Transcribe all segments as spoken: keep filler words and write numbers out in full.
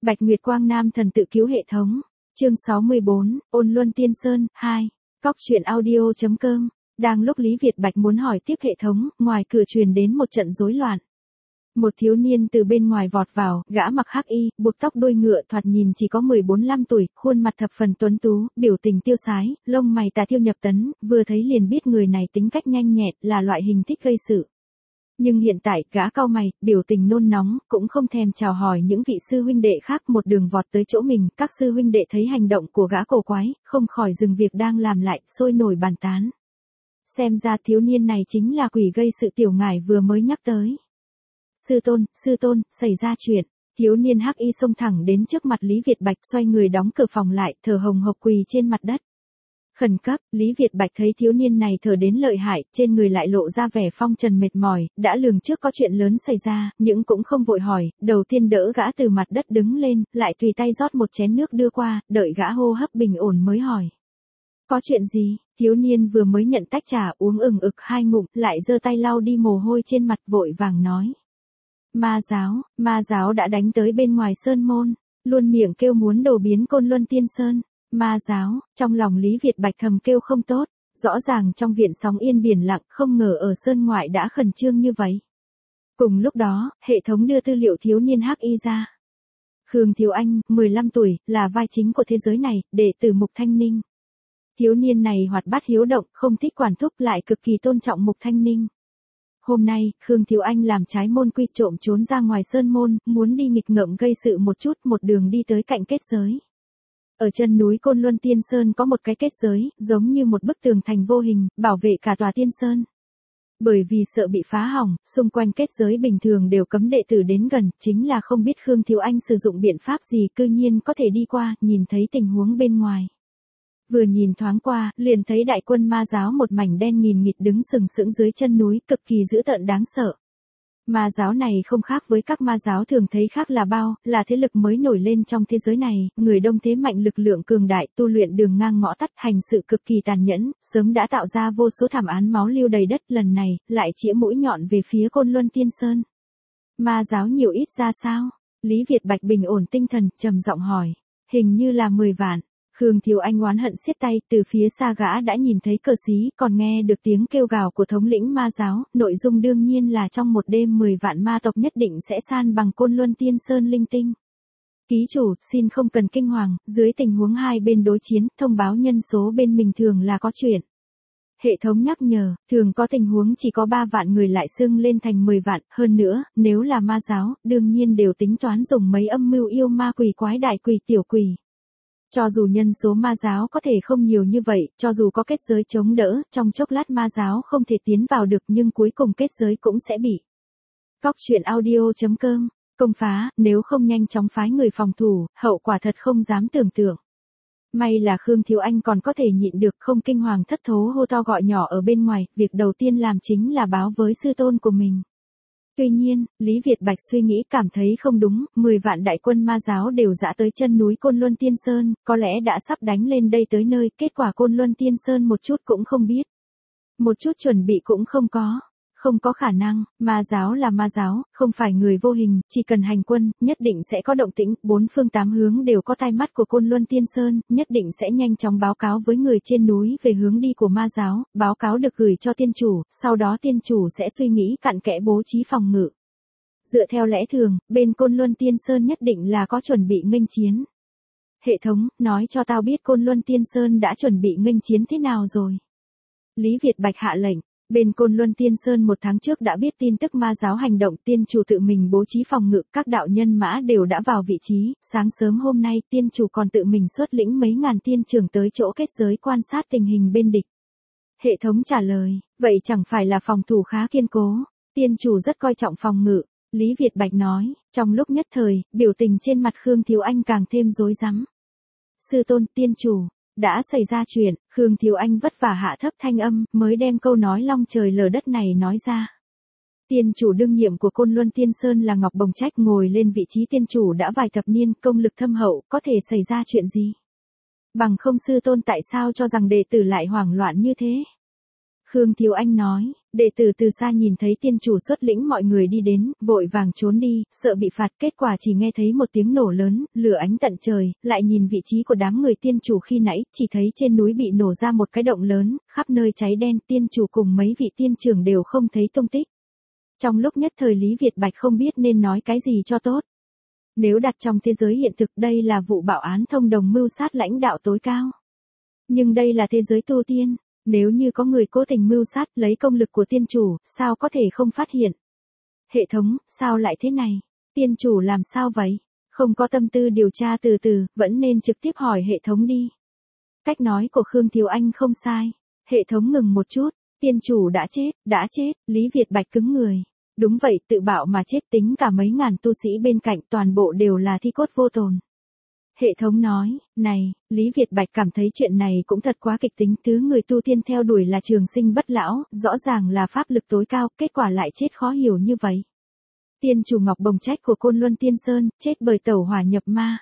Bạch Nguyệt Quang Nam thần tự cứu hệ thống. Chương sáu mươi bốn, Ôn Luân Tiên Sơn, hai. Cóc truyện audio chấm com. Đang lúc Lý Việt Bạch muốn hỏi tiếp hệ thống, ngoài cửa truyền đến một trận rối loạn. Một thiếu niên từ bên ngoài vọt vào, gã mặc hắc y, buộc tóc đuôi ngựa, thoạt nhìn chỉ có mười bốn lăm tuổi, khuôn mặt thập phần tuấn tú, biểu tình tiêu sái, lông mày tà tiêu nhập tấn, vừa thấy liền biết người này tính cách nhanh nhẹn, là loại hình thích gây sự. Nhưng hiện tại, gã cau mày, biểu tình nôn nóng, cũng không thèm chào hỏi những vị sư huynh đệ khác, một đường vọt tới chỗ mình, các sư huynh đệ thấy hành động của gã cổ quái, không khỏi dừng việc đang làm lại, sôi nổi bàn tán. Xem ra thiếu niên này chính là quỷ gây sự tiểu ngải vừa mới nhắc tới. Sư tôn, sư tôn, xảy ra chuyện. Thiếu niên hắc y xông thẳng đến trước mặt Lý Việt Bạch, xoay người đóng cửa phòng lại, thở hồng hộc quỳ trên mặt đất. Khẩn cấp, Lý Việt Bạch thấy thiếu niên này thở đến lợi hại, trên người lại lộ ra vẻ phong trần mệt mỏi, đã lường trước có chuyện lớn xảy ra, nhưng cũng không vội hỏi, đầu tiên đỡ gã từ mặt đất đứng lên, lại tùy tay rót một chén nước đưa qua, đợi gã hô hấp bình ổn mới hỏi. Có chuyện gì? Thiếu niên vừa mới nhận tách trà uống ừng ực hai ngụm, lại giơ tay lau đi mồ hôi trên mặt, vội vàng nói. Ma giáo, ma giáo đã đánh tới bên ngoài sơn môn, luôn miệng kêu muốn đổ biến Côn Luân Tiên Sơn. Ma giáo, trong lòng Lý Việt Bạch thầm kêu không tốt, rõ ràng trong viện sóng yên biển lặng, không ngờ ở sơn ngoại đã khẩn trương như vậy. Cùng lúc đó, hệ thống đưa tư liệu thiếu niên hắc y ra. Khương Thiếu Anh, mười lăm tuổi, là vai chính của thế giới này, đệ tử Mục Thanh Ninh. Thiếu niên này hoạt bát hiếu động, không thích quản thúc, lại cực kỳ tôn trọng Mục Thanh Ninh. Hôm nay, Khương Thiếu Anh làm trái môn quy, trộm trốn ra ngoài sơn môn, muốn đi nghịch ngợm gây sự một chút, một đường đi tới cạnh kết giới. Ở chân núi Côn Luân Tiên Sơn có một cái kết giới, giống như một bức tường thành vô hình, bảo vệ cả tòa Tiên Sơn. Bởi vì sợ bị phá hỏng, xung quanh kết giới bình thường đều cấm đệ tử đến gần, chính là không biết Khương Thiếu Anh sử dụng biện pháp gì, cư nhiên có thể đi qua, nhìn thấy tình huống bên ngoài. Vừa nhìn thoáng qua, liền thấy đại quân ma giáo một mảnh đen nghìn nghịt đứng sừng sững dưới chân núi, cực kỳ dữ tợn đáng sợ. Ma giáo này không khác với các ma giáo thường thấy khác là bao, là thế lực mới nổi lên trong thế giới này, người đông thế mạnh, lực lượng cường đại, tu luyện đường ngang ngõ tắt, hành sự cực kỳ tàn nhẫn, sớm đã tạo ra vô số thảm án máu lưu đầy đất, lần này, lại chĩa mũi nhọn về phía Côn Luân Tiên Sơn. Ma giáo nhiều ít ra sao? Lý Việt Bạch bình ổn tinh thần, trầm giọng hỏi. Hình như là mười vạn. Khương Thiếu Anh oán hận siết tay, từ phía xa gã đã nhìn thấy cờ xí, còn nghe được tiếng kêu gào của thống lĩnh ma giáo, nội dung đương nhiên là trong một đêm mười vạn ma tộc nhất định sẽ san bằng Côn Luân Tiên Sơn linh tinh. Ký chủ, xin không cần kinh hoàng, dưới tình huống hai bên đối chiến, thông báo nhân số bên mình thường là có chuyện. Hệ thống nhắc nhở, thường có tình huống chỉ có ba vạn người lại xưng lên thành mười vạn, hơn nữa, nếu là ma giáo, đương nhiên đều tính toán dùng mấy âm mưu yêu ma quỷ quái đại quỷ tiểu quỷ. Cho dù nhân số ma giáo có thể không nhiều như vậy, cho dù có kết giới chống đỡ, trong chốc lát ma giáo không thể tiến vào được, nhưng cuối cùng kết giới cũng sẽ bị. Cóc truyện audio chấm com, công phá, nếu không nhanh chóng phái người phòng thủ, hậu quả thật không dám tưởng tượng. May là Khương Thiếu Anh còn có thể nhịn được, không kinh hoàng thất thố hô to gọi nhỏ ở bên ngoài, việc đầu tiên làm chính là báo với sư tôn của mình. Tuy nhiên, Lý Việt Bạch suy nghĩ cảm thấy không đúng, mười vạn đại quân ma giáo đều dã tới chân núi Côn Luân Tiên Sơn, có lẽ đã sắp đánh lên đây tới nơi, kết quả Côn Luân Tiên Sơn một chút cũng không biết. Một chút chuẩn bị cũng không có. Không có khả năng, ma giáo là ma giáo, không phải người vô hình, chỉ cần hành quân, nhất định sẽ có động tĩnh, bốn phương tám hướng đều có tai mắt của Côn Luân Tiên Sơn, nhất định sẽ nhanh chóng báo cáo với người trên núi về hướng đi của ma giáo, báo cáo được gửi cho tiên chủ, sau đó tiên chủ sẽ suy nghĩ cặn kẽ bố trí phòng ngự. Dựa theo lẽ thường, bên Côn Luân Tiên Sơn nhất định là có chuẩn bị nghênh chiến. Hệ thống, nói cho tao biết Côn Luân Tiên Sơn đã chuẩn bị nghênh chiến thế nào rồi. Lý Việt Bạch hạ lệnh. Bên Côn Luân Tiên Sơn một tháng trước đã biết tin tức ma giáo hành động, tiên chủ tự mình bố trí phòng ngự, các đạo nhân mã đều đã vào vị trí, sáng sớm hôm nay tiên chủ còn tự mình xuất lĩnh mấy ngàn tiên trưởng tới chỗ kết giới quan sát tình hình bên địch. Hệ thống trả lời, vậy chẳng phải là phòng thủ khá kiên cố, tiên chủ rất coi trọng phòng ngự, Lý Việt Bạch nói, trong lúc nhất thời, biểu tình trên mặt Khương Thiếu Anh càng thêm rối rắm. Sư tôn, tiên chủ. Đã xảy ra chuyện, Khương Thiếu Anh vất vả hạ thấp thanh âm, mới đem câu nói long trời lở đất này nói ra. Tiên chủ đương nhiệm của Côn Luân Tiên Sơn là Ngọc Bồng Trách, ngồi lên vị trí tiên chủ đã vài thập niên, công lực thâm hậu, có thể xảy ra chuyện gì? Bằng không sư tôn tại sao cho rằng đệ tử lại hoảng loạn như thế? Khương Thiếu Anh nói, Đệ tử từ xa nhìn thấy tiên chủ xuất lĩnh mọi người đi đến, vội vàng trốn đi, sợ bị phạt, kết quả chỉ nghe thấy một tiếng nổ lớn, lửa ánh tận trời, lại nhìn vị trí của đám người tiên chủ khi nãy, chỉ thấy trên núi bị nổ ra một cái động lớn, khắp nơi cháy đen, tiên chủ cùng mấy vị tiên trưởng đều không thấy tung tích. Trong lúc nhất thời Lý Việt Bạch không biết nên nói cái gì cho tốt. Nếu đặt trong thế giới hiện thực đây là vụ bạo án thông đồng mưu sát lãnh đạo tối cao. Nhưng đây là thế giới tu tiên. Nếu như có người cố tình mưu sát lấy công lực của tiên chủ, sao có thể không phát hiện? Hệ thống, sao lại thế này? Tiên chủ làm sao vậy? Không có tâm tư điều tra từ từ, vẫn nên trực tiếp hỏi hệ thống đi. Cách nói của Khương Thiếu Anh không sai. Hệ thống ngừng một chút, tiên chủ đã chết, đã chết, Lý Việt Bạch cứng người. Đúng vậy, tự bạo mà chết, tính cả mấy ngàn tu sĩ bên cạnh toàn bộ đều là thi cốt vô tồn. Hệ thống nói, này, Lý Việt Bạch cảm thấy chuyện này cũng thật quá kịch tính, thứ người tu tiên theo đuổi là trường sinh bất lão, rõ ràng là pháp lực tối cao, kết quả lại chết khó hiểu như vậy. Tiên chủ Ngọc Bồng Trách của Côn Luân Tiên Sơn, chết bởi tẩu hỏa nhập ma.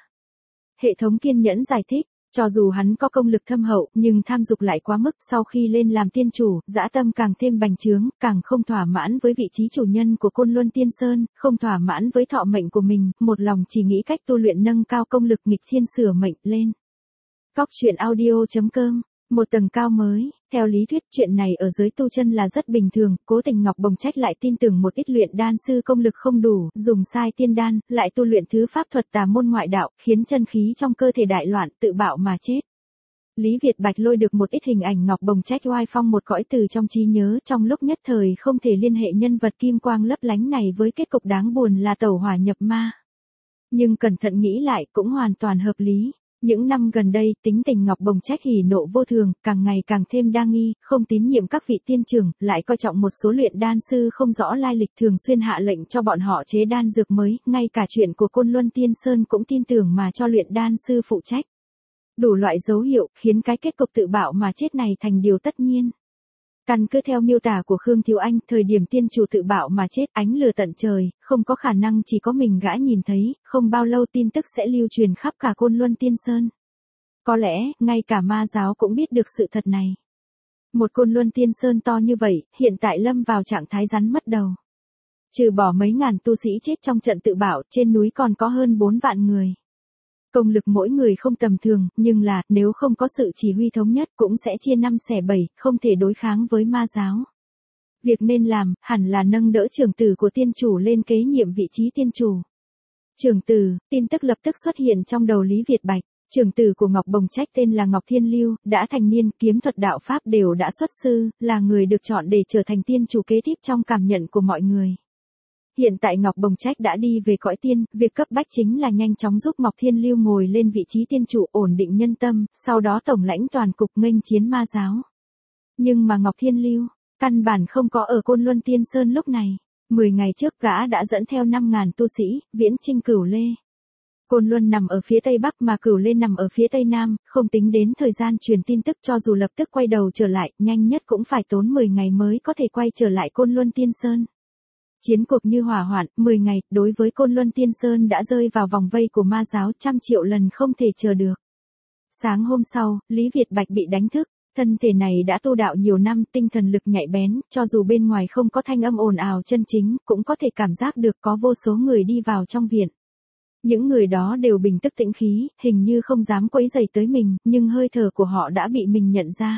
Hệ thống kiên nhẫn giải thích, cho dù hắn có công lực thâm hậu, nhưng tham dục lại quá mức, sau khi lên làm tiên chủ, dã tâm càng thêm bành trướng, càng không thỏa mãn với vị trí chủ nhân của Côn Luân Tiên Sơn, không thỏa mãn với thọ mệnh của mình, một lòng chỉ nghĩ cách tu luyện nâng cao công lực nghịch thiên sửa mệnh lên. Góc truyện audio chấm com, một tầng cao mới, theo lý thuyết chuyện này ở giới tu chân là rất bình thường, cố tình Ngọc Bồng Trách lại tin tưởng một ít luyện đan sư công lực không đủ, dùng sai tiên đan, lại tu luyện thứ pháp thuật tà môn ngoại đạo, khiến chân khí trong cơ thể đại loạn, tự bạo mà chết. Lý Việt Bạch lôi được một ít hình ảnh Ngọc Bồng Trách oai phong một cõi từ trong trí nhớ, trong lúc nhất thời không thể liên hệ nhân vật kim quang lấp lánh này với kết cục đáng buồn là tẩu hỏa nhập ma. Nhưng cẩn thận nghĩ lại cũng hoàn toàn hợp lý. Những năm gần đây, tính tình Ngọc Bồng Trách hỉ nộ vô thường, càng ngày càng thêm đa nghi, không tín nhiệm các vị tiên trưởng, lại coi trọng một số luyện đan sư không rõ lai lịch, thường xuyên hạ lệnh cho bọn họ chế đan dược mới, ngay cả chuyện của Côn Luân Tiên Sơn cũng tin tưởng mà cho luyện đan sư phụ trách. Đủ loại dấu hiệu, khiến cái kết cục tự bạo mà chết này thành điều tất nhiên. Căn cứ theo miêu tả của Khương Thiếu Anh, thời điểm tiên chủ tự bạo mà chết, ánh lửa tận trời, không có khả năng chỉ có mình gã nhìn thấy, không bao lâu tin tức sẽ lưu truyền khắp cả Côn Luân Tiên Sơn. Có lẽ, ngay cả ma giáo cũng biết được sự thật này. Một Côn Luân Tiên Sơn to như vậy, hiện tại lâm vào trạng thái rắn mất đầu. Trừ bỏ mấy ngàn tu sĩ chết trong trận tự bạo, trên núi còn có hơn bốn vạn người. Công lực mỗi người không tầm thường, nhưng là, nếu không có sự chỉ huy thống nhất cũng sẽ chia năm xẻ bảy, không thể đối kháng với ma giáo. Việc nên làm, hẳn là nâng đỡ trưởng tử của tiên chủ lên kế nhiệm vị trí tiên chủ. Trưởng tử, tin tức lập tức xuất hiện trong đầu Lý Việt Bạch. Trưởng tử của Ngọc Bồng Trách tên là Ngọc Thiên Lưu, đã thành niên, kiếm thuật đạo pháp đều đã xuất sư, là người được chọn để trở thành tiên chủ kế tiếp trong cảm nhận của mọi người. Hiện tại Ngọc Bồng Trách đã đi về cõi tiên, việc cấp bách chính là nhanh chóng giúp Ngọc Thiên Lưu ngồi lên vị trí tiên chủ, ổn định nhân tâm, sau đó tổng lãnh toàn cục nghênh chiến ma giáo. Nhưng mà Ngọc Thiên Lưu, căn bản không có ở Côn Luân Tiên Sơn lúc này. Mười ngày trước gã đã dẫn theo năm ngàn tu sĩ, viễn chinh Cửu Lê. Côn Luân nằm ở phía tây bắc mà Cửu Lê nằm ở phía tây nam, không tính đến thời gian truyền tin tức, cho dù lập tức quay đầu trở lại, nhanh nhất cũng phải tốn mười ngày mới có thể quay trở lại Côn Luân Tiên Sơn. Chiến cuộc như hỏa hoạn, mười ngày, đối với Côn Luân Tiên Sơn đã rơi vào vòng vây của ma giáo, trăm triệu lần không thể chờ được. Sáng hôm sau, Lý Việt Bạch bị đánh thức, thân thể này đã tu đạo nhiều năm, tinh thần lực nhạy bén, cho dù bên ngoài không có thanh âm ồn ào chân chính, cũng có thể cảm giác được có vô số người đi vào trong viện. Những người đó đều bình tức tĩnh khí, hình như không dám quấy rầy tới mình, nhưng hơi thở của họ đã bị mình nhận ra.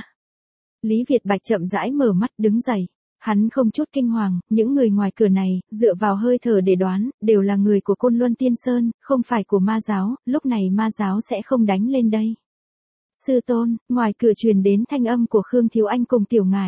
Lý Việt Bạch chậm rãi mở mắt đứng dậy. Hắn không chút kinh hoàng, những người ngoài cửa này, dựa vào hơi thở để đoán, đều là người của Côn Luân Tiên Sơn, không phải của ma giáo, lúc này ma giáo sẽ không đánh lên đây. Sư tôn, ngoài cửa truyền đến thanh âm của Khương Thiếu Anh cùng Tiểu Ngải.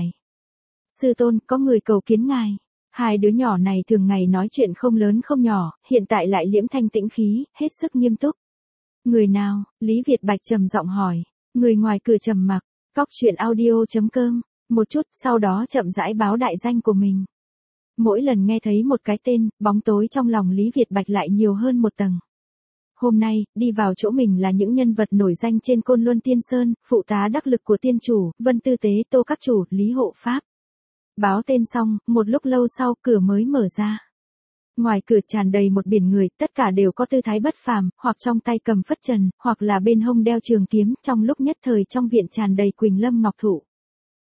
Sư tôn, có người cầu kiến ngài. Hai đứa nhỏ này thường ngày nói chuyện không lớn không nhỏ, hiện tại lại liễm thanh tĩnh khí, hết sức nghiêm túc. Người nào? Lý Việt Bạch trầm giọng hỏi. Người ngoài cửa trầm mặc. Góc truyện audio chấm com. Một chút, sau đó chậm rãi báo đại danh của mình. Mỗi lần nghe thấy một cái tên, bóng tối trong lòng Lý Việt Bạch lại nhiều hơn một tầng. Hôm nay, đi vào chỗ mình là những nhân vật nổi danh trên Côn Luân Tiên Sơn, phụ tá đắc lực của tiên chủ, Vân Tư Tế, Tô Các Chủ, Lý Hộ Pháp. Báo tên xong, một lúc lâu sau, cửa mới mở ra. Ngoài cửa tràn đầy một biển người, tất cả đều có tư thái bất phàm, hoặc trong tay cầm phất trần, hoặc là bên hông đeo trường kiếm, trong lúc nhất thời trong viện tràn đầy quỳnh lâm ngọc thụ.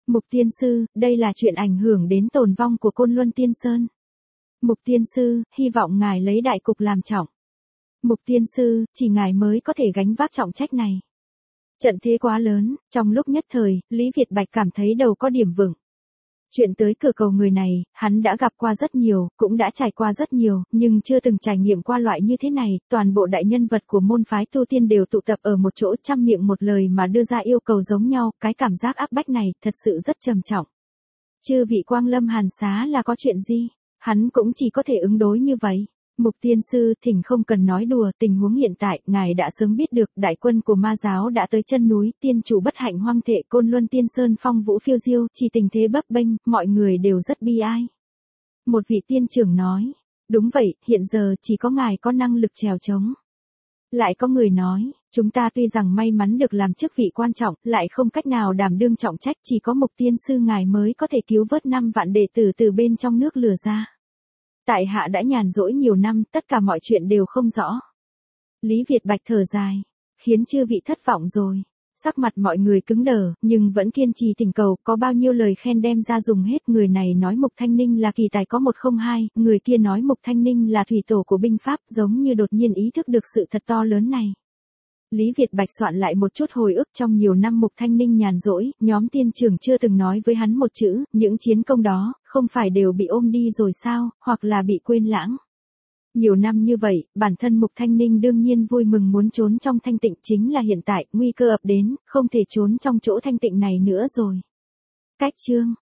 Mục tiên sư, đây là chuyện ảnh hưởng đến tồn vong của Côn Luân Tiên Sơn. Mục tiên sư, hy vọng ngài lấy đại cục làm trọng. Mục tiên sư, chỉ ngài mới có thể gánh vác trọng trách này. Trận thế quá lớn, trong lúc nhất thời, Lý Việt Bạch cảm thấy đầu có điểm vững. Chuyện tới cửa cầu người này, hắn đã gặp qua rất nhiều, cũng đã trải qua rất nhiều, nhưng chưa từng trải nghiệm qua loại như thế này, toàn bộ đại nhân vật của môn phái tu tiên đều tụ tập ở một chỗ, trăm miệng một lời mà đưa ra yêu cầu giống nhau, cái cảm giác áp bách này, thật sự rất trầm trọng. Chư vị Quang Lâm Hàn Xá là có chuyện gì? Hắn cũng chỉ có thể ứng đối như vậy. Mục tiên sư, thỉnh không cần nói đùa, tình huống hiện tại, ngài đã sớm biết được, đại quân của ma giáo đã tới chân núi, tiên chủ bất hạnh hoang thệ, Côn Luân Tiên Sơn phong vũ phiêu diêu, chỉ tình thế bấp bênh, mọi người đều rất bi ai. Một vị tiên trưởng nói, đúng vậy, hiện giờ chỉ có ngài có năng lực trèo trống. Lại có người nói, chúng ta tuy rằng may mắn được làm chức vị quan trọng, lại không cách nào đảm đương trọng trách, chỉ có Mục tiên sư ngài mới có thể cứu vớt năm vạn đệ tử từ bên trong nước lửa ra. Tại hạ đã nhàn rỗi nhiều năm, tất cả mọi chuyện đều không rõ. Lý Việt Bạch thở dài, khiến chư vị thất vọng rồi. Sắc mặt mọi người cứng đờ, nhưng vẫn kiên trì thỉnh cầu, có bao nhiêu lời khen đem ra dùng hết. Người này nói Mục Thanh Ninh là kỳ tài có một không hai, người kia nói Mục Thanh Ninh là thủy tổ của binh pháp, giống như đột nhiên ý thức được sự thật to lớn này. Lý Việt Bạch soạn lại một chút hồi ức trong nhiều năm Mục Thanh Ninh nhàn rỗi, nhóm tiên trưởng chưa từng nói với hắn một chữ, những chiến công đó, không phải đều bị ôm đi rồi sao, hoặc là bị quên lãng. Nhiều năm như vậy, bản thân Mục Thanh Ninh đương nhiên vui mừng muốn trốn trong thanh tịnh, chính là hiện tại, nguy cơ ập đến, không thể trốn trong chỗ thanh tịnh này nữa rồi. Cách chương